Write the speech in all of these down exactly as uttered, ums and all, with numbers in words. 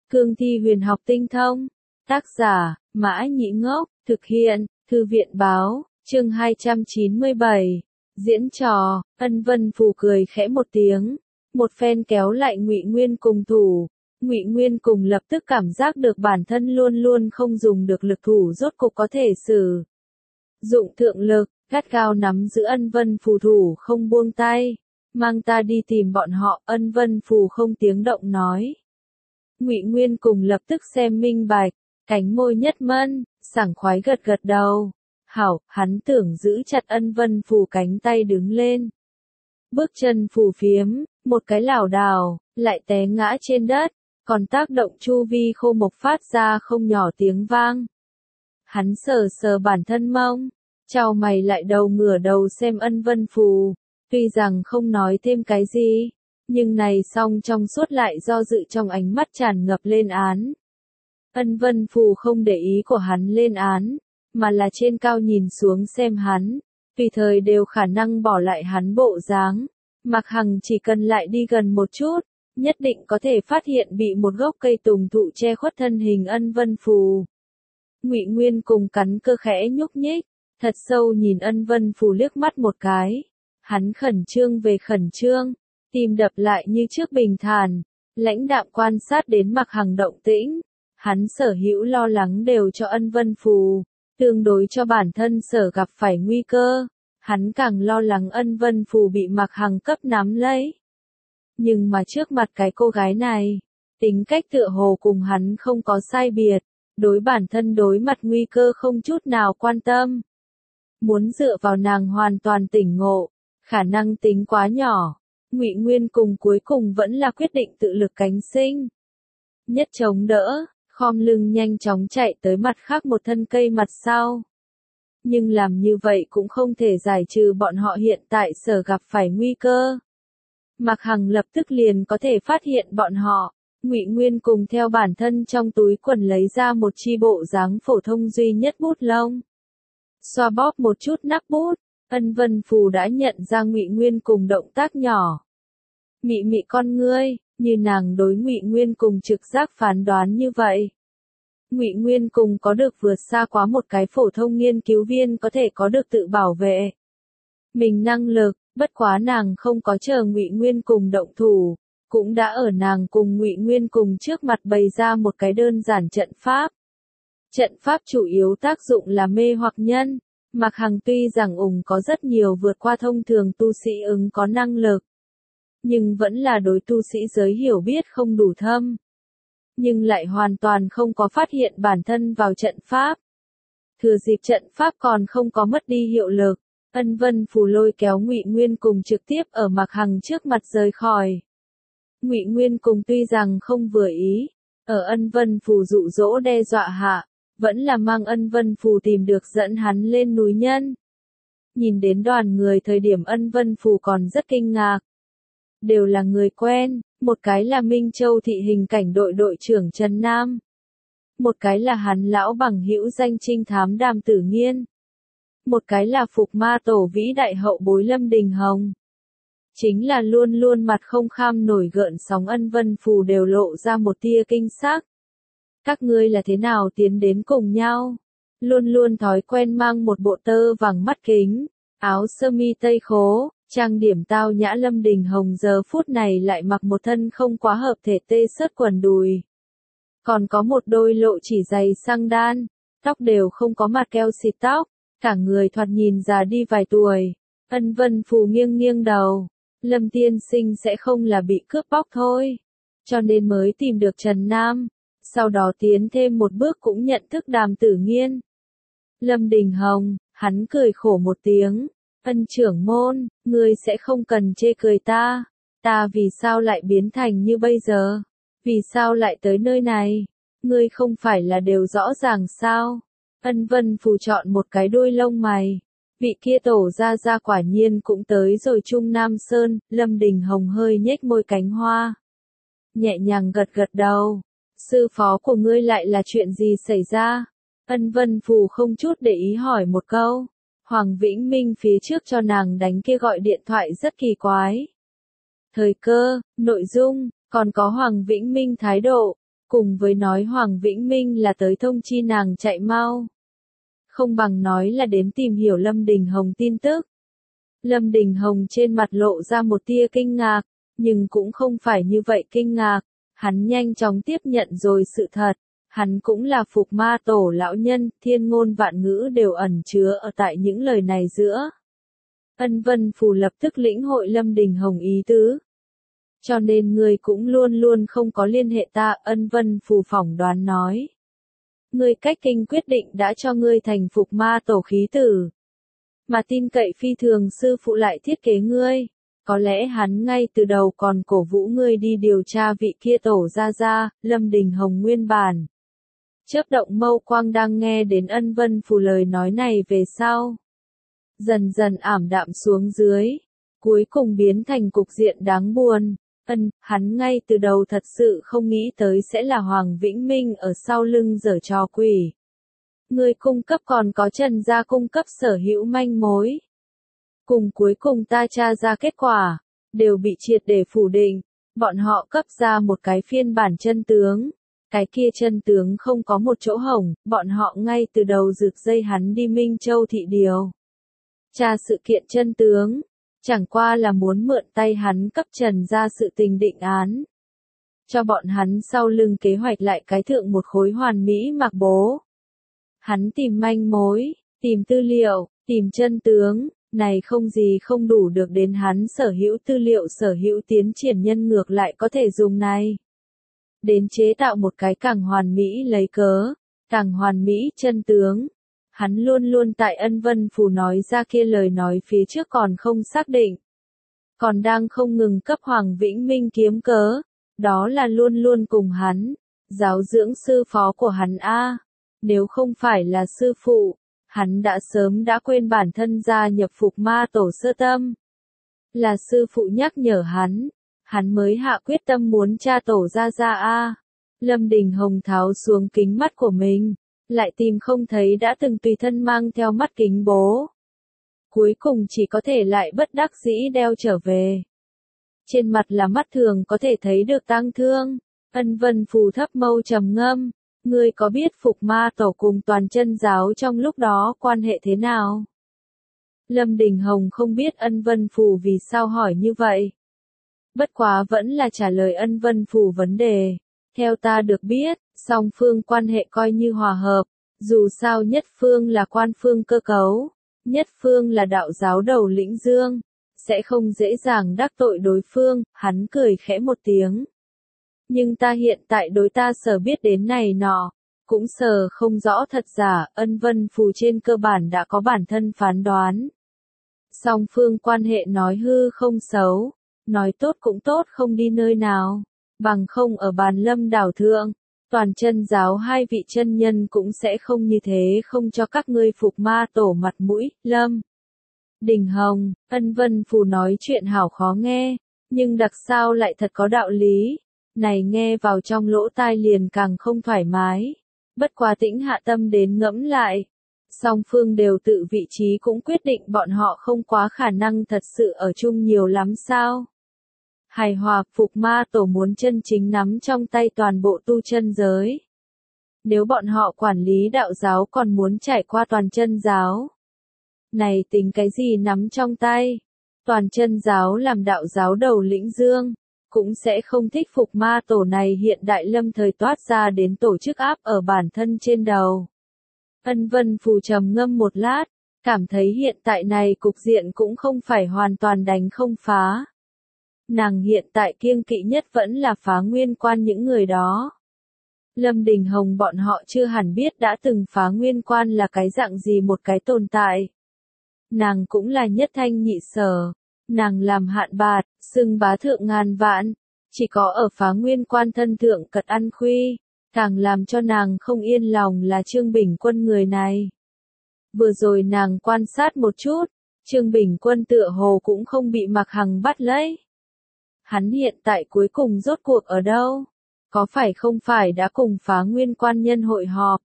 Cương thi huyền học tinh thông. Tác giả, Mã Nhĩ Ngốc, thực hiện, Thư viện Báo, chương hai trăm chín mươi bảy. Diễn trò, Ân Vân Phù cười khẽ một tiếng, một phen kéo lại Ngụy Nguyên cùng thủ. Ngụy Nguyên cùng lập tức cảm giác được bản thân luôn luôn không dùng được lực thủ rốt cục có thể sử dụng thượng lực, gắt gao nắm giữ Ân Vân Phù thủ không buông tay. Mang ta đi tìm bọn họ, Ân Vân Phù không tiếng động nói. Ngụy Nguyên cùng lập tức xem minh bạch, cánh môi nhất mân, sảng khoái gật gật đầu. Hảo, hắn tưởng giữ chặt Ân Vân Phù cánh tay đứng lên. Bước chân phù phiếm, một cái lảo đảo, lại té ngã trên đất, còn tác động chu vi khô mộc phát ra không nhỏ tiếng vang. Hắn sờ sờ bản thân mông, chau mày lại đầu ngửa đầu xem Ân Vân Phù, tuy rằng không nói thêm cái gì, nhưng này song trong suốt lại do dự trong ánh mắt tràn ngập lên án. Ân Vân Phù không để ý của hắn lên án, mà là trên cao nhìn xuống xem hắn, tùy thời đều khả năng bỏ lại hắn bộ dáng. Mạc Hằng chỉ cần lại đi gần một chút, nhất định có thể phát hiện bị một gốc cây tùng thụ che khuất thân hình Ân Vân Phù. Ngụy Nguyên cùng cắn cơ khẽ nhúc nhích, thật sâu nhìn Ân Vân Phù liếc mắt một cái. Hắn khẩn trương về khẩn trương, tim đập lại như trước bình thản, lãnh đạm quan sát đến Mạc Hằng động tĩnh. Hắn sở hữu lo lắng đều cho Ân Vân Phù, tương đối cho bản thân sở gặp phải nguy cơ. Hắn càng lo lắng Ân Vân Phù bị Mạc Hằng cấp nắm lấy. Nhưng mà trước mặt cái cô gái này, tính cách tựa hồ cùng hắn không có sai biệt, đối bản thân đối mặt nguy cơ không chút nào quan tâm. Muốn dựa vào nàng hoàn toàn tỉnh ngộ, khả năng tính quá nhỏ. Ngụy Nguyên cùng cuối cùng vẫn là quyết định tự lực cánh sinh. Nhất chống đỡ, khom lưng nhanh chóng chạy tới mặt khác một thân cây mặt sau. Nhưng làm như vậy cũng không thể giải trừ bọn họ hiện tại sở gặp phải nguy cơ. Mạc Hằng lập tức liền có thể phát hiện bọn họ. Ngụy Nguyên cùng theo bản thân trong túi quần lấy ra một chi bộ dáng phổ thông duy nhất bút lông. Xoa bóp một chút nắp bút, Ân Vân Phù đã nhận ra Ngụy Nguyên cùng động tác nhỏ. Mị mị con ngươi, như nàng đối Ngụy Nguyên cùng trực giác phán đoán như vậy. Ngụy Nguyên cùng có được vượt xa quá một cái phổ thông nghiên cứu viên có thể có được tự bảo vệ mình năng lực, bất quá nàng không có chờ Ngụy Nguyên cùng động thủ, cũng đã ở nàng cùng Ngụy Nguyên cùng trước mặt bày ra một cái đơn giản trận pháp. Trận pháp chủ yếu tác dụng là mê hoặc nhân. Mạc Hằng tuy rằng ủng có rất nhiều vượt qua thông thường tu sĩ ứng có năng lực, nhưng vẫn là đối tu sĩ giới hiểu biết không đủ thâm. Nhưng lại hoàn toàn không có phát hiện bản thân vào trận pháp. Thừa dịp trận pháp còn không có mất đi hiệu lực, Ân Vân Phù lôi kéo Ngụy Nguyên cùng trực tiếp ở Mạc Hằng trước mặt rời khỏi. Ngụy Nguyên cùng tuy rằng không vừa ý, ở Ân Vân Phù dụ dỗ đe dọa hạ, vẫn là mang Ân Vân Phù tìm được dẫn hắn lên núi nhân. Nhìn đến đoàn người thời điểm Ân Vân Phù còn rất kinh ngạc. Đều là người quen, một cái là Minh Châu thị hình cảnh đội đội trưởng Trần Nam. Một cái là hắn lão bằng hữu danh trinh thám Đàm Tử Nghiên. Một cái là Phục Ma Tổ vĩ đại hậu bối Lâm Đình Hồng. Chính là luôn luôn mặt không kham nổi gợn sóng Ân Vân Phù đều lộ ra một tia kinh sắc. Các ngươi là thế nào tiến đến cùng nhau? Luôn luôn thói quen mang một bộ tơ vàng mắt kính, áo sơ mi tây khố, trang điểm tao nhã Lâm Đình Hồng giờ phút này lại mặc một thân không quá hợp thể tê sớt quần đùi. Còn có một đôi lộ chỉ giày sang đan, tóc đều không có mặt keo xịt tóc, cả người thoạt nhìn già đi vài tuổi. Ân Vân Phù nghiêng nghiêng đầu, Lâm tiên sinh sẽ không là bị cướp bóc thôi, cho nên mới tìm được Trần Nam, sau đó tiến thêm một bước cũng nhận thức Đàm Tử Nghiên. Lâm Đình Hồng, hắn cười khổ một tiếng, Ân trưởng môn, ngươi sẽ không cần chê cười ta, ta vì sao lại biến thành như bây giờ, vì sao lại tới nơi này, ngươi không phải là đều rõ ràng sao? Ân Vân Phù chọn một cái đuôi lông mày, vị kia tổ ra ra quả nhiên cũng tới rồi Trung Nam Sơn. Lâm Đình Hồng hơi nhếch môi cánh hoa, nhẹ nhàng gật gật đầu. Sư phó của ngươi lại là chuyện gì xảy ra? Ân Vân Phù không chút để ý hỏi một câu. Hoàng Vĩnh Minh phía trước cho nàng đánh kia gọi điện thoại rất kỳ quái. Thời cơ, nội dung, còn có Hoàng Vĩnh Minh thái độ, Cùng với nói Hoàng Vĩnh Minh là tới thông chi nàng chạy mau. Không bằng nói là đến tìm hiểu Lâm Đình Hồng tin tức. Lâm Đình Hồng trên mặt lộ ra một tia kinh ngạc, nhưng cũng không phải như vậy kinh ngạc. Hắn nhanh chóng tiếp nhận rồi sự thật. Hắn cũng là Phục Ma Tổ lão nhân, thiên ngôn vạn ngữ đều ẩn chứa ở tại những lời này giữa. Ân Vân Phù lập tức lĩnh hội Lâm Đình Hồng ý tứ. Cho nên ngươi cũng luôn luôn không có liên hệ ta, Ân Vân Phù phỏng đoán nói. Ngươi cách kinh quyết định đã cho ngươi thành Phục Ma Tổ khí tử. Mà tin cậy phi thường sư phụ lại thiết kế ngươi. Có lẽ hắn ngay từ đầu còn cổ vũ ngươi đi điều tra vị kia tổ ra ra, Lâm Đình Hồng nguyên bản. Chớp động mâu quang đang nghe đến Ân Vân Phù lời nói này về sau. Dần dần ảm đạm xuống dưới. Cuối cùng biến thành cục diện đáng buồn. Ân, hắn ngay từ đầu thật sự không nghĩ tới sẽ là Hoàng Vĩnh Minh ở sau lưng giở trò quỷ. Người cung cấp còn có Trần gia cung cấp sở hữu manh mối. Cùng cuối cùng ta tra ra kết quả, đều bị triệt để phủ định. Bọn họ cấp ra một cái phiên bản chân tướng. Cái kia chân tướng không có một chỗ hổng, bọn họ ngay từ đầu rực dây hắn đi Minh Châu thị điều. Tra sự kiện chân tướng, chẳng qua là muốn mượn tay hắn cấp Trần ra sự tình định án. Cho bọn hắn sau lưng kế hoạch lại cái thượng một khối hoàn mỹ mặc bố. Hắn tìm manh mối, tìm tư liệu, tìm chân tướng, này không gì không đủ được đến hắn sở hữu tư liệu sở hữu tiến triển nhân ngược lại có thể dùng này. Đến chế tạo một cái càng hoàn mỹ lấy cớ, càng hoàn mỹ chân tướng. Hắn luôn luôn tại Ân Vân Phù nói ra kia lời nói phía trước còn không xác định. Còn đang không ngừng cấp Hoàng Vĩnh Minh kiếm cớ. Đó là luôn luôn cùng hắn. Giáo dưỡng sư phó của hắn A. Nếu không phải là sư phụ, hắn đã sớm đã quên bản thân gia nhập Phục Ma Tổ sơ tâm. Là sư phụ nhắc nhở hắn. Hắn mới hạ quyết tâm muốn tra tổ ra ra A. Lâm Đình Hồng tháo xuống kính mắt của mình. Lại tìm không thấy đã từng tùy thân mang theo mắt kính bố. Cuối cùng chỉ có thể lại bất đắc dĩ đeo trở về. Trên mặt là mắt thường có thể thấy được tang thương. Ân Vân Phù thấp mâu trầm ngâm. Ngươi có biết Phục Ma Tổ cùng toàn chân giáo trong lúc đó quan hệ thế nào? Lâm Đình Hồng không biết Ân Vân Phù vì sao hỏi như vậy. Bất quá vẫn là trả lời Ân Vân Phù vấn đề. Theo ta được biết, song phương quan hệ coi như hòa hợp, dù sao nhất phương là quan phương cơ cấu, nhất phương là đạo giáo đầu lĩnh dương, sẽ không dễ dàng đắc tội đối phương, hắn cười khẽ một tiếng. Nhưng ta hiện tại đối ta sở biết đến này nọ, cũng sở không rõ thật giả, Ân Vân Phù trên cơ bản đã có bản thân phán đoán. Song phương quan hệ nói hư không xấu, nói tốt cũng tốt không đi nơi nào. Bằng không ở bàn Lâm đảo thượng, toàn chân giáo hai vị chân nhân cũng sẽ không như thế không cho các ngươi Phục Ma Tổ mặt mũi. Lâm Đình Hồng, Ân Vân Phù nói chuyện hảo khó nghe, nhưng đặc sao lại thật có đạo lý. Này nghe vào trong lỗ tai liền càng không thoải mái. Bất quá tĩnh hạ tâm đến ngẫm lại. Song phương đều tự vị trí cũng quyết định bọn họ không quá khả năng thật sự ở chung nhiều lắm sao. Hài hòa, Phục Ma Tổ muốn chân chính nắm trong tay toàn bộ tu chân giới. Nếu bọn họ quản lý đạo giáo còn muốn trải qua toàn chân giáo. Này tính cái gì nắm trong tay? Toàn chân giáo làm đạo giáo đầu lĩnh dương, cũng sẽ không thích Phục Ma Tổ này hiện đại lâm thời toát ra đến tổ chức áp ở bản thân trên đầu. Ân Vân Phù trầm ngâm một lát, cảm thấy hiện tại này cục diện cũng không phải hoàn toàn đánh không phá. Nàng hiện tại kiêng kỵ nhất vẫn là phá nguyên quan những người đó. Lâm Đình Hồng bọn họ chưa hẳn biết đã từng phá nguyên quan là cái dạng gì một cái tồn tại. Nàng cũng là nhất thanh nhị sở. Nàng làm hạn bạt, xưng bá thượng ngàn vạn. Chỉ có ở phá nguyên quan thân thượng cật ăn khuy. Càng làm cho nàng không yên lòng là Trương Bình Quân người này. Vừa rồi nàng quan sát một chút. Trương Bình Quân tựa hồ cũng không bị Mạc Hằng bắt lấy. Hắn hiện tại cuối cùng rốt cuộc ở đâu? Có phải không phải đã cùng phá nguyên quan nhân hội họp?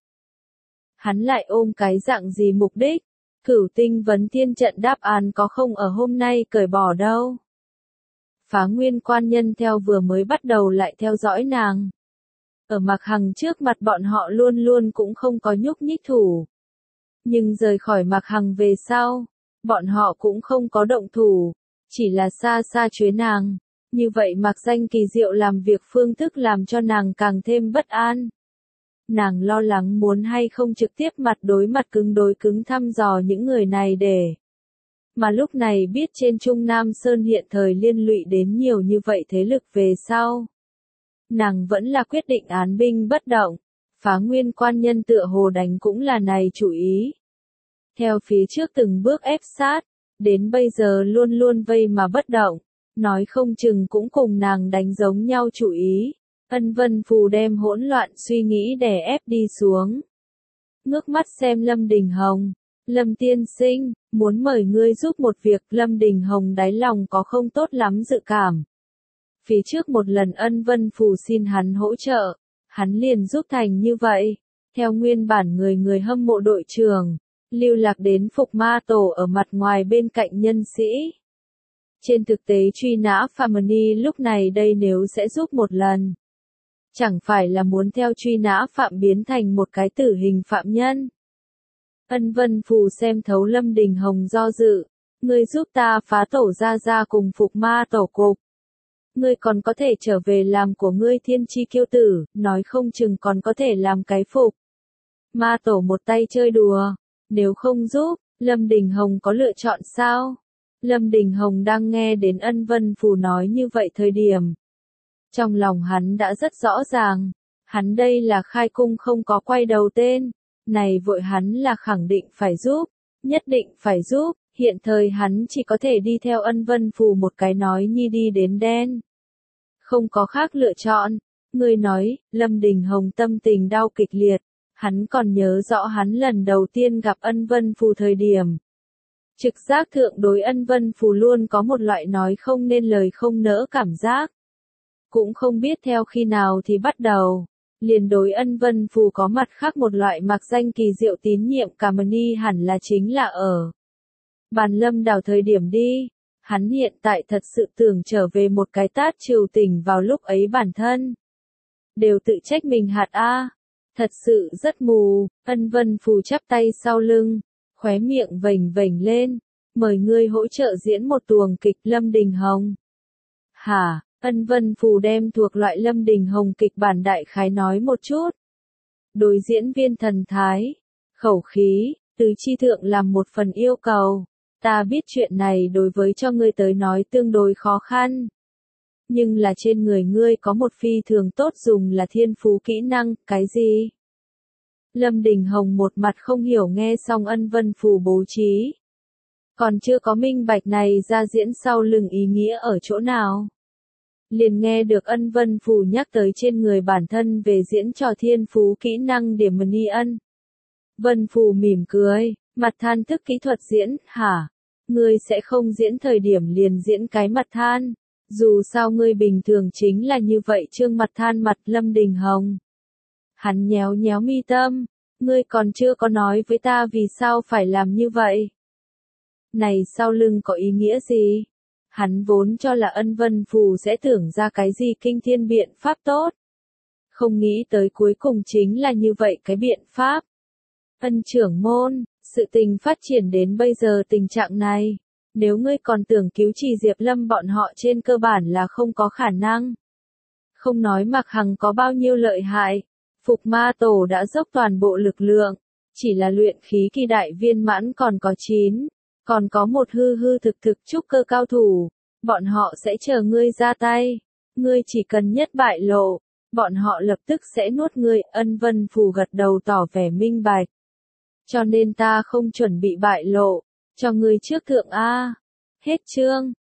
Hắn lại ôm cái dạng gì mục đích? Cửu tinh vấn thiên trận đáp án có không ở hôm nay cởi bỏ đâu? Phá nguyên quan nhân theo vừa mới bắt đầu lại theo dõi nàng. Ở Mạc Hằng trước mặt bọn họ luôn luôn cũng không có nhúc nhích thủ. Nhưng rời khỏi Mạc Hằng về sau, bọn họ cũng không có động thủ, chỉ là xa xa chế nàng. Như vậy Mạc Danh kỳ diệu làm việc phương thức làm cho nàng càng thêm bất an. Nàng lo lắng muốn hay không trực tiếp mặt đối mặt cứng đối cứng thăm dò những người này để. Mà lúc này biết trên Trung Nam Sơn hiện thời liên lụy đến nhiều như vậy thế lực về sau. Nàng vẫn là quyết định án binh bất động, Phá Nguyên quan nhân tựa hồ đánh cũng là này chủ ý. Theo phía trước từng bước ép sát, đến bây giờ luôn luôn vây mà bất động, nói không chừng cũng cùng nàng đánh giống nhau chủ ý. Ân Vân Phù đem hỗn loạn suy nghĩ đè ép đi xuống. Ngước mắt xem Lâm Đình Hồng, Lâm tiên sinh, muốn mời ngươi giúp một việc. Lâm Đình Hồng đáy lòng có không tốt lắm dự cảm. Phía trước một lần Ân Vân Phù xin hắn hỗ trợ, hắn liền giúp thành như vậy. Theo nguyên bản người người hâm mộ đội trưởng, lưu lạc đến Phục Ma Tổ ở mặt ngoài bên cạnh nhân sĩ. Trên thực tế truy nã Phạm Ni lúc này đây nếu sẽ giúp một lần. Chẳng phải là muốn theo truy nã Phạm biến thành một cái tử hình phạm nhân. Ân Vân Phù xem thấu Lâm Đình Hồng do dự. Ngươi giúp ta phá tổ ra ra cùng Phục Ma Tổ cục. Ngươi còn có thể trở về làm của ngươi thiên chi kiêu tử, nói không chừng còn có thể làm cái Phục Ma Tổ một tay chơi đùa. Nếu không giúp, Lâm Đình Hồng có lựa chọn sao? Lâm Đình Hồng đang nghe đến Ân Vân Phù nói như vậy thời điểm. Trong lòng hắn đã rất rõ ràng, hắn đây là khai cung không có quay đầu tên, này vội hắn là khẳng định phải giúp, nhất định phải giúp, hiện thời hắn chỉ có thể đi theo Ân Vân Phù một cái nói nhi đi đến đen. Không có khác lựa chọn, người nói, Lâm Đình Hồng tâm tình đau kịch liệt, hắn còn nhớ rõ hắn lần đầu tiên gặp Ân Vân Phù thời điểm. Trực giác thượng đối Ân Vân Phù luôn có một loại nói không nên lời không nỡ cảm giác. Cũng không biết theo khi nào thì bắt đầu, liền đối Ân Vân Phù có mặt khác một loại Mạc Danh kỳ diệu tín nhiệm. Cảm Ni hẳn là chính là ở Bàn Lâm Đảo thời điểm đi, hắn hiện tại thật sự tưởng trở về một cái tát trừ tình vào lúc ấy bản thân. Đều tự trách mình hạt a, thật sự rất mù. Ân Vân Phù chắp tay sau lưng, khóe miệng vểnh vểnh lên, mời ngươi hỗ trợ diễn một tuồng kịch. Lâm Đình Hồng. Hả? Ân Vân Phù đem thuộc loại Lâm Đình Hồng kịch bản đại khái nói một chút. Đối diễn viên thần thái, khẩu khí, tứ chi thượng làm một phần yêu cầu. Ta biết chuyện này đối với cho ngươi tới nói tương đối khó khăn. Nhưng là trên người ngươi có một phi thường tốt dùng là thiên phú kỹ năng. Cái gì? Lâm Đình Hồng một mặt không hiểu nghe xong Ân Vân Phù bố trí. Còn chưa có minh bạch này ra diễn sau lưng ý nghĩa ở chỗ nào. Liền nghe được Ân Vân Phù nhắc tới trên người bản thân về diễn trò thiên phú kỹ năng điểm Ni Ân. Vân Phù mỉm cười, mặt than thức kỹ thuật diễn. Hả? Ngươi sẽ không diễn thời điểm liền diễn cái mặt than. Dù sao ngươi bình thường chính là như vậy trương mặt than mặt. Lâm Đình Hồng. Hắn nhéo nhéo mi tâm. Ngươi còn chưa có nói với ta vì sao phải làm như vậy. Này sau lưng có ý nghĩa gì? Hắn vốn cho là Ân Vân Phù sẽ tưởng ra cái gì kinh thiên biện pháp tốt. Không nghĩ tới cuối cùng chính là như vậy cái biện pháp. Ân trưởng môn, sự tình phát triển đến bây giờ tình trạng này. Nếu ngươi còn tưởng cứu Trì Diệp Lâm bọn họ trên cơ bản là không có khả năng. Không nói Mạc Hằng có bao nhiêu lợi hại. Phục Ma Tổ đã dốc toàn bộ lực lượng. Chỉ là luyện khí kỳ đại viên mãn còn có chín. Còn có một hư hư thực thực trúc cơ cao thủ, bọn họ sẽ chờ ngươi ra tay, ngươi chỉ cần nhất bại lộ, bọn họ lập tức sẽ nuốt ngươi. Ân Vân Phù gật đầu tỏ vẻ minh bạch. Cho nên ta không chuẩn bị bại lộ, cho ngươi trước thượng a. Hết chương.